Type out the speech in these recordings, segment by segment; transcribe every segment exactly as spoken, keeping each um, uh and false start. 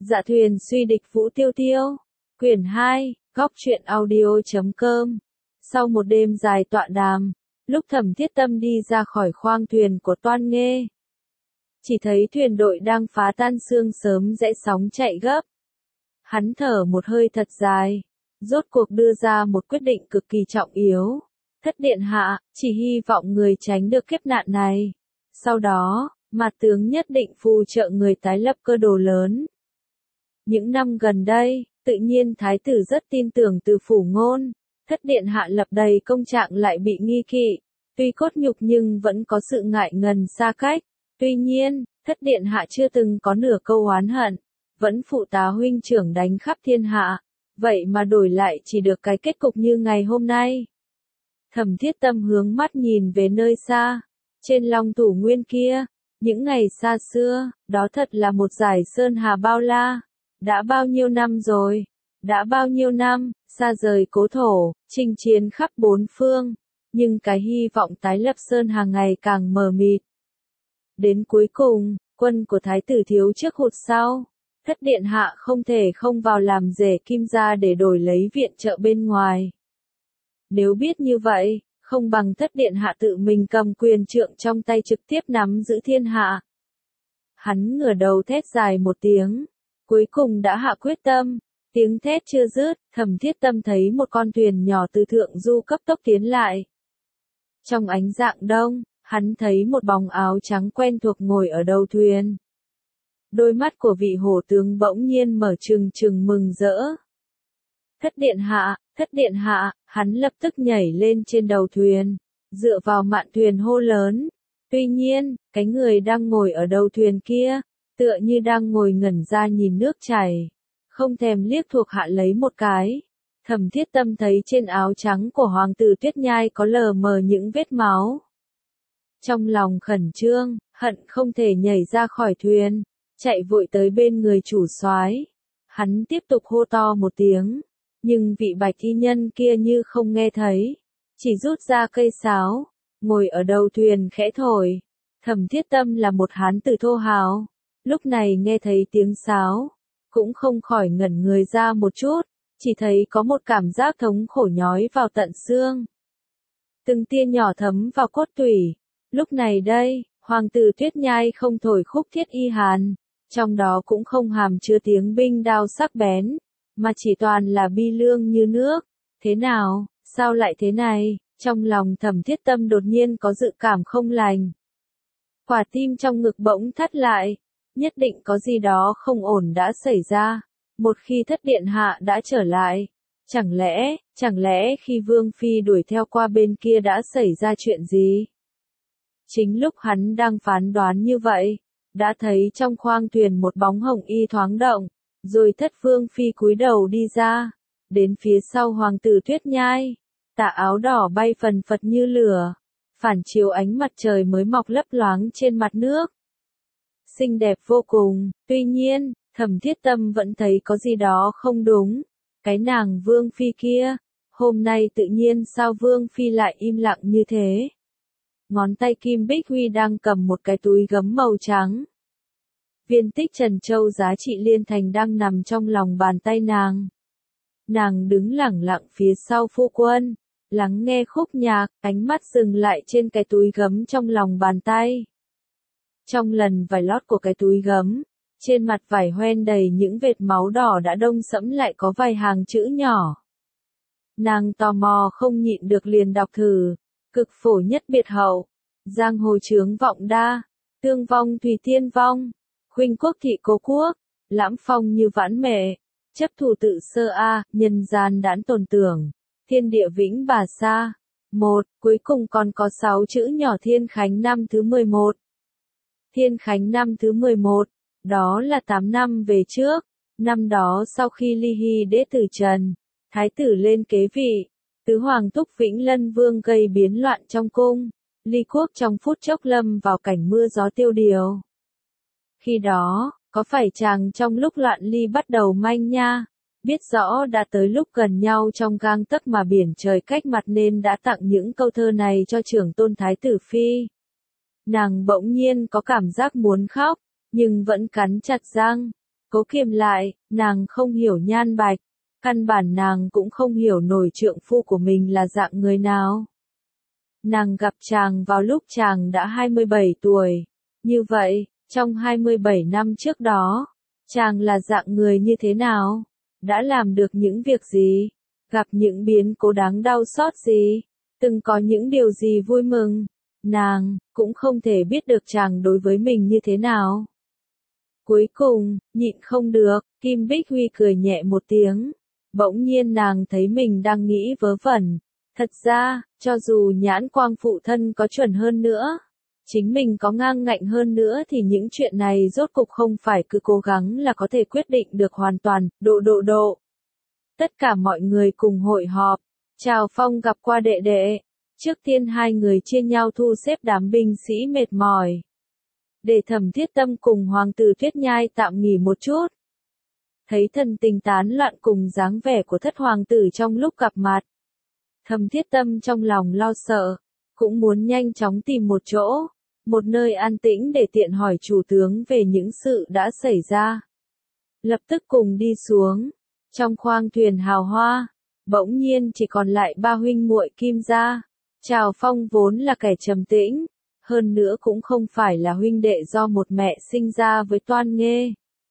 Dạ thuyền suy địch Vũ Tiêu Tiêu. Quyển hai, góc truyện audio chấm com. Sau một đêm dài tọa đàm, lúc Thẩm Thiết Tâm đi ra khỏi khoang thuyền của Toan Nghê, chỉ thấy thuyền đội đang phá tan sương sớm rẽ sóng chạy gấp. Hắn thở một hơi thật dài, rốt cuộc đưa ra một quyết định cực kỳ trọng yếu. Thất điện hạ, chỉ hy vọng người tránh được kiếp nạn này. Sau đó, Mạt tướng nhất định phù trợ người tái lập cơ đồ lớn. Những năm gần đây, tự nhiên thái tử rất tin tưởng Từ Phủ Ngôn. Thất điện hạ lập đầy công trạng lại bị nghi kỵ, tuy cốt nhục nhưng vẫn có sự ngại ngần xa cách. Tuy nhiên, thất điện hạ chưa từng có nửa câu oán hận, vẫn phụ tá huynh trưởng đánh khắp thiên hạ, vậy mà đổi lại chỉ được cái kết cục như ngày hôm nay. Thẩm Thiết Tâm hướng mắt nhìn về nơi xa, trên Long Thủ Nguyên kia, những ngày xa xưa, đó thật là một dải sơn hà bao la. Đã bao nhiêu năm rồi, đã bao nhiêu năm, xa rời cố thổ, chinh chiến khắp bốn phương, nhưng cái hy vọng tái lập sơn hà ngày càng mờ mịt. Đến cuối cùng, quân của thái tử thiếu trước hụt sau, thất điện hạ không thể không vào làm rể Kim gia để đổi lấy viện trợ bên ngoài. Nếu biết như vậy, không bằng thất điện hạ tự mình cầm quyền trượng trong tay trực tiếp nắm giữ thiên hạ. Hắn ngửa đầu thét dài một tiếng, cuối cùng đã hạ quyết tâm. Tiếng thét chưa dứt, Thẩm Thiết Tâm thấy một con thuyền nhỏ từ thượng du cấp tốc tiến lại. Trong ánh rạng đông, hắn thấy một bóng áo trắng quen thuộc ngồi ở đầu thuyền. Đôi mắt của vị hổ tướng bỗng nhiên mở trừng trừng mừng rỡ. Thất điện hạ, thất điện hạ, hắn lập tức nhảy lên trên đầu thuyền, dựa vào mạn thuyền hô lớn. Tuy nhiên, cái người đang ngồi ở đầu thuyền kia, tựa như đang ngồi ngẩn ra nhìn nước chảy, không thèm liếc thuộc hạ lấy một cái. Thẩm Thiết Tâm thấy trên áo trắng của hoàng tử Tuyết Nhai có lờ mờ những vết máu. Trong lòng khẩn trương, hận không thể nhảy ra khỏi thuyền, chạy vội tới bên người chủ soái. Hắn tiếp tục hô to một tiếng, nhưng vị bạch y nhân kia như không nghe thấy, chỉ rút ra cây sáo, ngồi ở đầu thuyền khẽ thổi. Thẩm Thiết Tâm là một hán tử thô hào, lúc này nghe thấy tiếng sáo, cũng không khỏi ngẩn người ra một chút, chỉ thấy có một cảm giác thống khổ nhói vào tận xương. Từng tia nhỏ thấm vào cốt tủy. Lúc này đây, hoàng tử Tuyết Nhai không thổi khúc thiết y hàn, trong đó cũng không hàm chứa tiếng binh đao sắc bén, mà chỉ toàn là bi lương như nước. Thế nào, sao lại thế này? Trong lòng Thẩm Thiết Tâm đột nhiên có dự cảm không lành. Quả tim trong ngực bỗng thắt lại, nhất định có gì đó không ổn đã xảy ra. Một khi thất điện hạ đã trở lại, chẳng lẽ, chẳng lẽ khi Vương Phi đuổi theo qua bên kia đã xảy ra chuyện gì? Chính lúc hắn đang phán đoán như vậy, đã thấy trong khoang thuyền một bóng hồng y thoáng động, rồi thất Vương Phi cúi đầu đi ra, đến phía sau hoàng tử Tuyết Nhai, tà áo đỏ bay phần phật như lửa, phản chiếu ánh mặt trời mới mọc lấp loáng trên mặt nước. Xinh đẹp vô cùng, tuy nhiên, Thẩm Thiết Tâm vẫn thấy có gì đó không đúng. Cái nàng Vương Phi kia, hôm nay tự nhiên sao Vương Phi lại im lặng như thế? Ngón tay Kim Bích Huy đang cầm một cái túi gấm màu trắng. Viên tích trần châu giá trị liên thành đang nằm trong lòng bàn tay nàng. Nàng đứng lẳng lặng phía sau phu quân, lắng nghe khúc nhạc, ánh mắt dừng lại trên cái túi gấm trong lòng bàn tay. Trong lần vải lót của cái túi gấm, trên mặt vải hoen đầy những vệt máu đỏ đã đông sẫm lại có vài hàng chữ nhỏ. Nàng tò mò không nhịn được liền đọc thử. Cực phổ nhất biệt hậu, giang hồ chướng vọng đa, tương vong tùy thiên vong, khuynh quốc thị cố quốc, lãm phong như vãn mệ, chấp thủ tự sơ a, nhân gian đãn tồn tưởng, thiên địa vĩnh bà sa. Một, cuối cùng còn có sáu chữ nhỏ Thiên Khánh năm thứ mười một. Thiên Khánh năm thứ mười một, đó là tám năm về trước, năm đó sau khi Ly Hy đế tử trần, thái tử lên kế vị. Tứ hoàng thúc Vĩnh Lân Vương gây biến loạn trong cung, Ly quốc trong phút chốc lâm vào cảnh mưa gió tiêu điều. Khi đó, có phải chàng trong lúc loạn ly bắt đầu manh nha, biết rõ đã tới lúc gần nhau trong gang tấc mà biển trời cách mặt nên đã tặng những câu thơ này cho trưởng tôn thái tử phi. Nàng bỗng nhiên có cảm giác muốn khóc, nhưng vẫn cắn chặt răng, Cố kiềm lại, nàng không hiểu Nhan Bạch, căn bản nàng cũng không hiểu nổi trượng phu của mình là dạng người nào. Nàng gặp chàng vào lúc chàng đã hai mươi bảy tuổi, như vậy, trong hai mươi bảy năm trước đó, chàng là dạng người như thế nào? Đã làm được những việc gì? Gặp những biến cố đáng đau xót gì? Từng có những điều gì vui mừng? Nàng cũng không thể biết được chàng đối với mình như thế nào. Cuối cùng, nhịn không được, Kim Bích Huy cười nhẹ một tiếng. Bỗng nhiên nàng thấy mình đang nghĩ vớ vẩn. Thật ra, cho dù nhãn quang phụ thân có chuẩn hơn nữa, chính mình có ngang ngạnh hơn nữa thì những chuyện này rốt cục không phải cứ cố gắng là có thể quyết định được hoàn toàn, độ độ độ. Tất cả mọi người cùng hội họp. Trào Phong gặp qua đệ đệ. Trước tiên hai người chia nhau thu xếp đám binh sĩ mệt mỏi. Để Thẩm Thiết Tâm cùng Hoàng tử Tuyết Nhai tạm nghỉ một chút. Thấy thần tình tán loạn cùng dáng vẻ của thất hoàng tử trong lúc gặp mặt. Thẩm Thiết Tâm trong lòng lo sợ, cũng muốn nhanh chóng tìm một chỗ, một nơi an tĩnh để tiện hỏi chủ tướng về những sự đã xảy ra. Lập tức cùng đi xuống, trong khoang thuyền hào hoa, bỗng nhiên chỉ còn lại ba huynh muội Kim gia. Trào Phong vốn là kẻ trầm tĩnh, hơn nữa cũng không phải là huynh đệ do một mẹ sinh ra với Toan Nghê.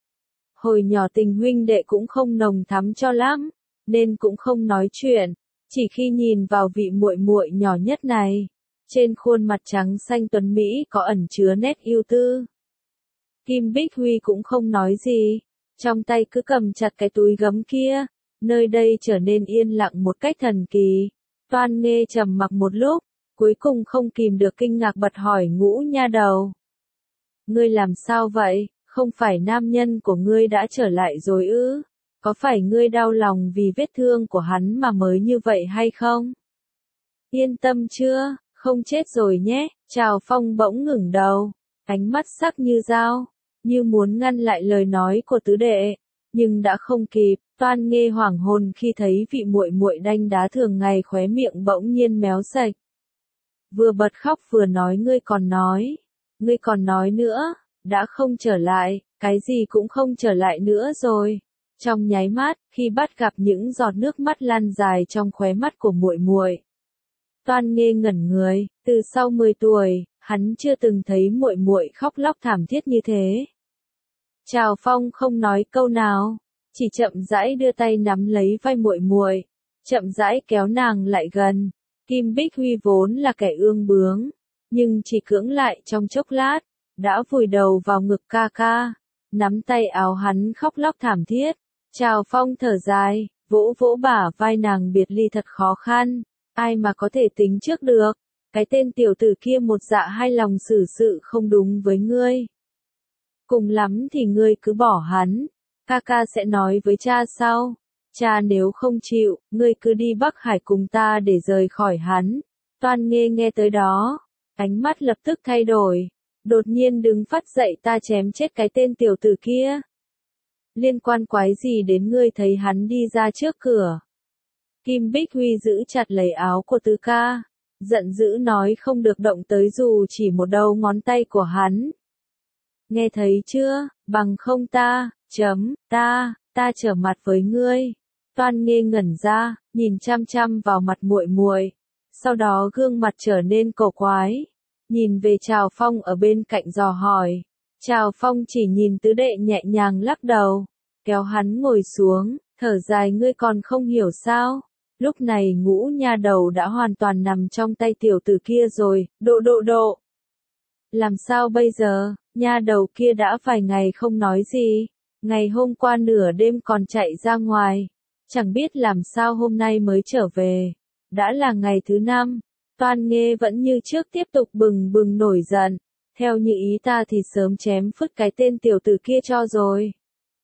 Hồi nhỏ tình huynh đệ cũng không nồng thắm cho lắm, nên cũng không nói chuyện, chỉ khi nhìn vào vị muội muội nhỏ nhất này, trên khuôn mặt trắng xanh tuấn mỹ có ẩn chứa nét yêu tư. Kim Bích Huy cũng không nói gì, trong tay cứ cầm chặt cái túi gấm kia, nơi đây trở nên yên lặng một cách thần kỳ. Toan Nghê trầm mặc một lúc, cuối cùng không kìm được kinh ngạc bật hỏi Ngũ nha đầu. Ngươi làm sao vậy, không phải nam nhân của ngươi đã trở lại rồi ư? Có phải ngươi đau lòng vì vết thương của hắn mà mới như vậy hay không? Yên tâm chưa, không chết rồi nhé. Trào Phong bỗng ngẩng đầu, ánh mắt sắc như dao, như muốn ngăn lại lời nói của tứ đệ, nhưng đã không kịp. Toan Nghê hoảng hồn khi thấy vị muội muội đanh đá thường ngày khóe miệng bỗng nhiên méo sạch. Vừa bật khóc vừa nói ngươi còn nói, ngươi còn nói nữa, đã không trở lại, cái gì cũng không trở lại nữa rồi. Trong nháy mắt, khi bắt gặp những giọt nước mắt lan dài trong khóe mắt của muội muội, Toan Nghê ngẩn người, từ sau mười tuổi, hắn chưa từng thấy muội muội khóc lóc thảm thiết như thế. Trào Phong không nói câu nào, chỉ chậm rãi đưa tay nắm lấy vai muội muội, chậm rãi kéo nàng lại gần. Kim Bích Huy vốn là kẻ ương bướng, nhưng chỉ cưỡng lại trong chốc lát, đã vùi đầu vào ngực ca ca, nắm tay áo hắn khóc lóc thảm thiết. Trào Phong thở dài, vỗ vỗ bả vai nàng biệt ly thật khó khăn, ai mà có thể tính trước được, cái tên tiểu tử kia một dạ hai lòng xử sự không đúng với ngươi. Cùng lắm thì ngươi cứ bỏ hắn, ca ca sẽ nói với cha sau. Cha nếu không chịu, ngươi cứ đi Bắc Hải cùng ta để rời khỏi hắn. Toan Nghê nghe tới đó, ánh mắt lập tức thay đổi, đột nhiên đứng phát dậy, ta chém chết cái tên tiểu tử kia. Liên quan quái gì đến ngươi thấy hắn đi ra trước cửa? Kim Bích Huy giữ chặt lấy áo của tứ ca, giận dữ nói không được động tới dù chỉ một đầu ngón tay của hắn. Nghe thấy chưa, bằng không ta, chấm, ta, ta trở mặt với ngươi. Toan Nghê ngẩn ra, nhìn chăm chăm vào mặt muội muội, sau đó gương mặt trở nên cổ quái, nhìn về Trào Phong ở bên cạnh dò hỏi. Trào Phong chỉ nhìn tứ đệ nhẹ nhàng lắc đầu, kéo hắn ngồi xuống, thở dài ngươi còn không hiểu sao? Lúc này Ngũ nha đầu đã hoàn toàn nằm trong tay tiểu tử kia rồi, độ độ độ. Làm sao bây giờ, nha đầu kia đã vài ngày không nói gì, ngày hôm qua nửa đêm còn chạy ra ngoài. Chẳng biết làm sao hôm nay mới trở về. Đã là ngày thứ năm, Toan Nghê vẫn như trước tiếp tục bừng bừng nổi giận. Theo như ý ta thì sớm chém phứt cái tên tiểu tử kia cho rồi.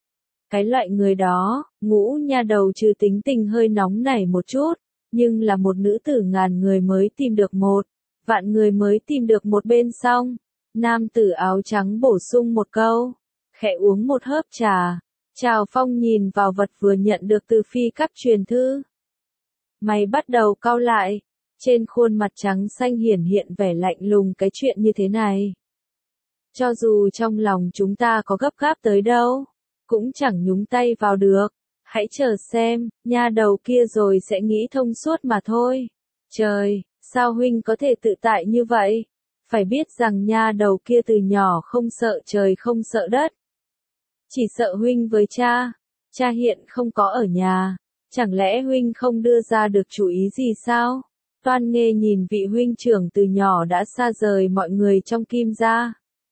Cái loại người đó, Ngũ nha đầu trừ tính tình hơi nóng nảy một chút, nhưng là một nữ tử ngàn người mới tìm được một, vạn người mới tìm được một bên xong. Nam tử áo trắng bổ sung một câu, khẽ uống một hớp trà. Trào Phong nhìn vào vật vừa nhận được từ phi cấp truyền thư. Mày bắt đầu cau lại, trên khuôn mặt trắng xanh hiển hiện vẻ lạnh lùng. Cái chuyện như thế này, cho dù trong lòng chúng ta có gấp gáp tới đâu, cũng chẳng nhúng tay vào được. Hãy chờ xem, nha đầu kia rồi sẽ nghĩ thông suốt mà thôi. Trời, sao huynh có thể tự tại như vậy? Phải biết rằng nha đầu kia từ nhỏ không sợ trời không sợ đất. Chỉ sợ huynh với cha. Cha hiện không có ở nhà. Chẳng lẽ huynh không đưa ra được chủ ý gì sao? Toan Nghê nhìn vị huynh trưởng từ nhỏ đã xa rời mọi người trong Kim gia.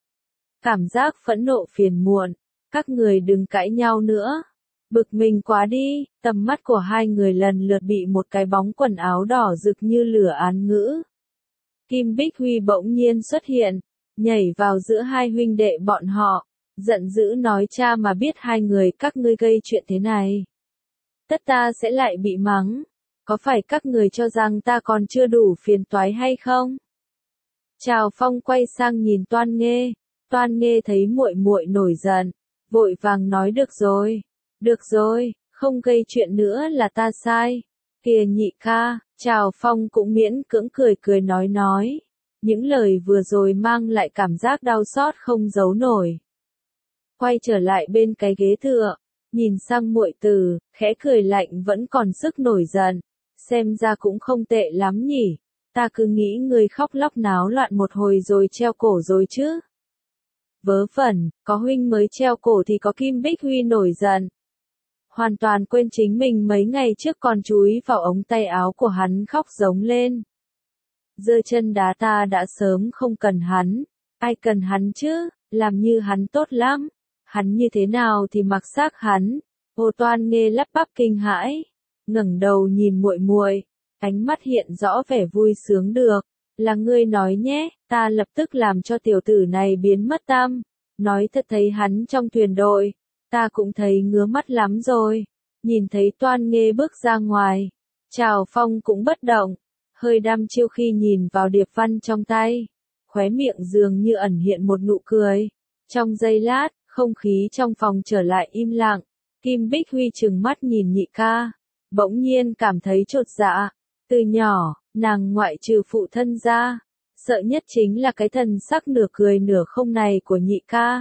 Cảm giác phẫn nộ phiền muộn. Các người đừng cãi nhau nữa. Bực mình quá đi, tầm mắt của hai người lần lượt bị một cái bóng quần áo đỏ rực như lửa án ngữ. Kim Bích Huy bỗng nhiên xuất hiện, nhảy vào giữa hai huynh đệ bọn họ, giận dữ nói cha mà biết hai người các ngươi gây chuyện thế này. Tất ta sẽ lại bị mắng, có phải các người cho rằng ta còn chưa đủ phiền toái hay không? Trào Phong quay sang nhìn Toan Nghê, Toan Nghê thấy muội muội nổi giận, vội vàng nói được rồi, được rồi, không gây chuyện nữa là ta sai. Kìa nhị ca, Trào Phong cũng miễn cưỡng cười cười nói nói. Những lời vừa rồi mang lại cảm giác đau xót không giấu nổi. Quay trở lại bên cái ghế tựa, nhìn sang muội tử, khẽ cười lạnh vẫn còn sức nổi giận. Xem ra cũng không tệ lắm nhỉ, ta cứ nghĩ người khóc lóc náo loạn một hồi rồi treo cổ rồi chứ. Vớ vẩn, có huynh mới treo cổ thì có Kim Bích Huy nổi giận. Hoàn toàn quên chính mình mấy ngày trước còn chúi vào ống tay áo của hắn khóc giống lên. Giơ chân đá ta đã sớm không cần hắn, ai cần hắn chứ, làm như hắn tốt lắm, hắn như thế nào thì mặc xác hắn. Ô Toan Nghê lắp bắp kinh hãi, ngẩng đầu nhìn muội muội, ánh mắt hiện rõ vẻ vui sướng được, là ngươi nói nhé, ta lập tức làm cho tiểu tử này biến mất tâm, nói thật thấy hắn trong thuyền đội. Ta cũng thấy ngứa mắt lắm rồi. Nhìn thấy Toan Nghê bước ra ngoài. Trào Phong cũng bất động. Hơi đăm chiêu khi nhìn vào điệp văn trong tay. Khóe miệng dường như ẩn hiện một nụ cười. Trong giây lát, không khí trong phòng trở lại im lặng. Kim Bích Huy trừng mắt nhìn nhị ca. Bỗng nhiên cảm thấy chột dạ. Từ nhỏ, nàng ngoại trừ phụ thân ra. Sợ nhất chính là cái thần sắc nửa cười nửa không này của nhị ca.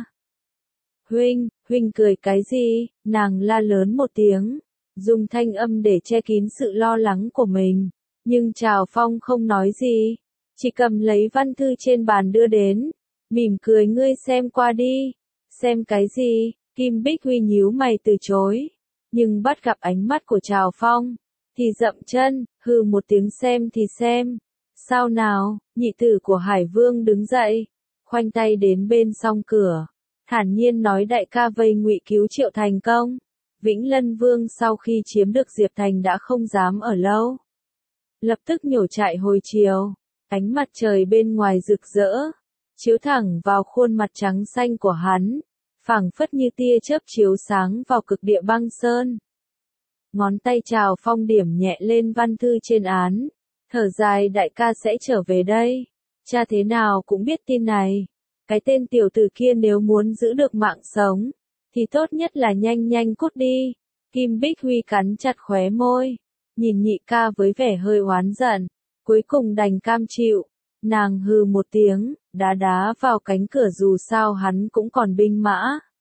Huynh, huynh cười cái gì? Nàng la lớn một tiếng, dùng thanh âm để che kín sự lo lắng của mình. Nhưng Trào Phong không nói gì, chỉ cầm lấy văn thư trên bàn đưa đến, mỉm cười ngươi xem qua đi. Xem cái gì? Kim Bích Huy nhíu mày từ chối, nhưng bắt gặp ánh mắt của Trào Phong, thì dậm chân, hừ một tiếng xem thì xem. Sao nào? Nhị tử của Hải Vương đứng dậy, khoanh tay đến bên song cửa. Thản nhiên nói đại ca vây ngụy cứu Triệu thành công. Vĩnh Lân Vương sau khi chiếm được Diệp Thành đã không dám ở lâu. Lập tức nhổ trại hồi chiều. Ánh mặt trời bên ngoài rực rỡ, chiếu thẳng vào khuôn mặt trắng xanh của hắn, phảng phất như tia chớp chiếu sáng vào cực địa băng sơn. Ngón tay Trào Phong điểm nhẹ lên văn thư trên án, thở dài đại ca sẽ trở về đây. Cha thế nào cũng biết tin này. Cái tên tiểu tử kia nếu muốn giữ được mạng sống, thì tốt nhất là nhanh nhanh cút đi. Kim Bích Huy cắn chặt khóe môi, nhìn nhị ca với vẻ hơi oán giận, cuối cùng đành cam chịu. Nàng hừ một tiếng, đá đá vào cánh cửa dù sao hắn cũng còn binh mã.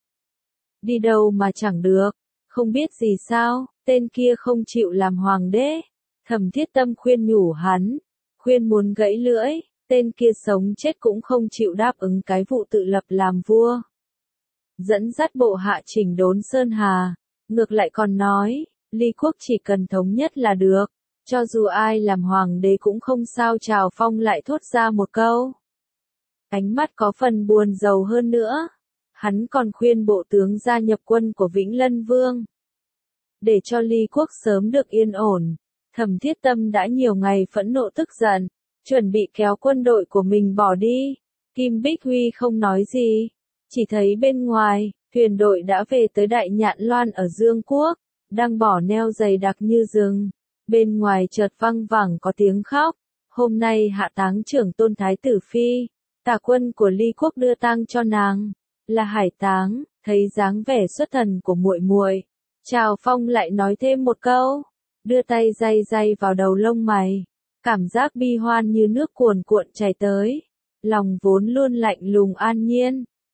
Đi đâu mà chẳng được, không biết gì sao, tên kia không chịu làm hoàng đế. Thẩm Thiết Tâm khuyên nhủ hắn, khuyên muốn gãy lưỡi. Tên kia sống chết cũng không chịu đáp ứng cái vụ tự lập làm vua. Dẫn dắt bộ hạ chỉnh đốn Sơn Hà, ngược lại còn nói, Ly quốc chỉ cần thống nhất là được, cho dù ai làm hoàng đế cũng không sao. Trào Phong lại thốt ra một câu. Ánh mắt có phần buồn rầu hơn nữa, hắn còn khuyên bộ tướng gia nhập quân của Vĩnh Lân Vương, để cho Ly quốc sớm được yên ổn. Thẩm Thiết Tâm đã nhiều ngày phẫn nộ tức giận, chuẩn bị kéo quân đội của mình bỏ đi. Kim Bích Huy không nói gì, chỉ thấy bên ngoài, thuyền đội đã về tới Đại Nhạn Loan ở Dương Quốc, đang bỏ neo dày đặc như rừng. Bên ngoài chợt văng vẳng có tiếng khóc, hôm nay hạ táng trưởng tôn thái tử phi, tả quân của Ly quốc đưa tang cho nàng, là hải táng. Thấy dáng vẻ xuất thần của muội muội, Trào Phong lại nói thêm một câu, đưa tay day day vào đầu lông mày. Cảm giác bi hoan như nước cuồn cuộn chảy tới. Lòng vốn luôn lạnh lùng an nhiên,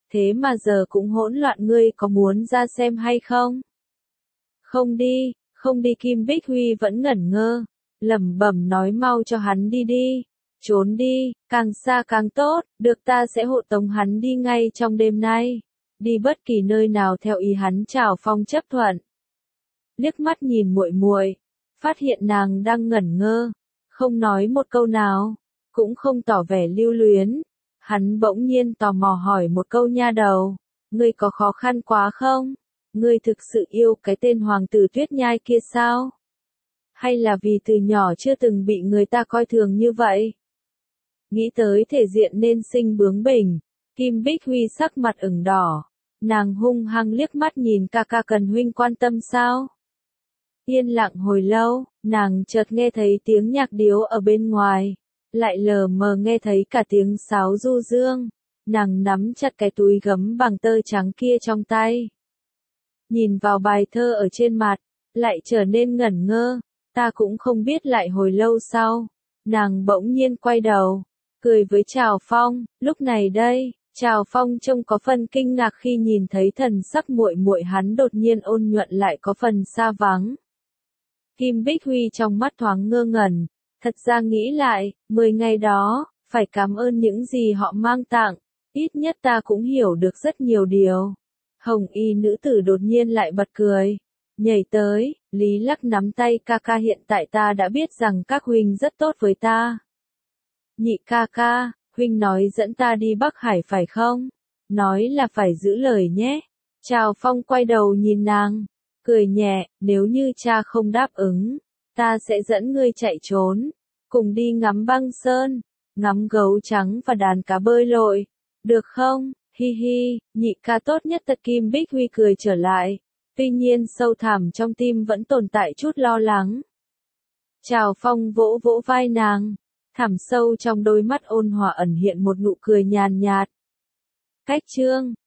thế mà giờ cũng hỗn loạn, ngươi có muốn ra xem hay không? Không đi, không đi. Kim Bích Huy vẫn ngẩn ngơ, lẩm bẩm nói mau cho hắn đi đi, trốn đi, càng xa càng tốt, được ta sẽ hộ tống hắn đi ngay trong đêm nay, đi bất kỳ nơi nào theo ý hắn. Trào Phong chấp thuận. Liếc mắt nhìn muội muội, phát hiện nàng đang ngẩn ngơ, không nói một câu nào, cũng không tỏ vẻ lưu luyến. Hắn bỗng nhiên tò mò hỏi một câu, nha đầu, ngươi có khó khăn quá không? Ngươi thực sự yêu cái tên hoàng tử Tuyết Nhai kia sao? Hay là vì từ nhỏ chưa từng bị người ta coi thường như vậy? Nghĩ tới thể diện nên sinh bướng bỉnh, Kim Bích Huy sắc mặt ửng đỏ, nàng hung hăng liếc mắt nhìn ca ca, cần huynh quan tâm sao? Yên lặng hồi lâu, nàng chợt nghe thấy tiếng nhạc điếu ở bên ngoài, lại lờ mờ nghe thấy cả tiếng sáo du dương. Nàng nắm chặt cái túi gấm bằng tơ trắng kia trong tay, nhìn vào bài thơ ở trên mặt, lại trở nên ngẩn ngơ. Ta cũng không biết. Lại hồi lâu sau, nàng bỗng nhiên quay đầu, cười với Trào Phong. Lúc này đây, Trào Phong trông có phần kinh ngạc khi nhìn thấy thần sắc muội muội hắn đột nhiên ôn nhuận, lại có phần xa vắng. Kim Bích Huy trong mắt thoáng ngơ ngẩn, thật ra nghĩ lại, mười ngày đó, phải cảm ơn những gì họ mang tặng, ít nhất ta cũng hiểu được rất nhiều điều. Hồng y nữ tử đột nhiên lại bật cười, nhảy tới, Lý Lắc nắm tay, ca ca, hiện tại ta đã biết rằng các huynh rất tốt với ta. Nhị ca ca, huynh nói dẫn ta đi Bắc Hải phải không? Nói là phải giữ lời nhé. Trào Phong quay đầu nhìn nàng, cười nhẹ, nếu như cha không đáp ứng, ta sẽ dẫn ngươi chạy trốn, cùng đi ngắm băng sơn, ngắm gấu trắng và đàn cá bơi lội, được không? Hi hi, nhị ca tốt nhất. Thật. Kim Bích Huy cười trở lại, tuy nhiên sâu thẳm trong tim vẫn tồn tại chút lo lắng. Trào Phong vỗ vỗ vai nàng, thẳm sâu trong đôi mắt ôn hòa ẩn hiện một nụ cười nhàn nhạt. Cách chương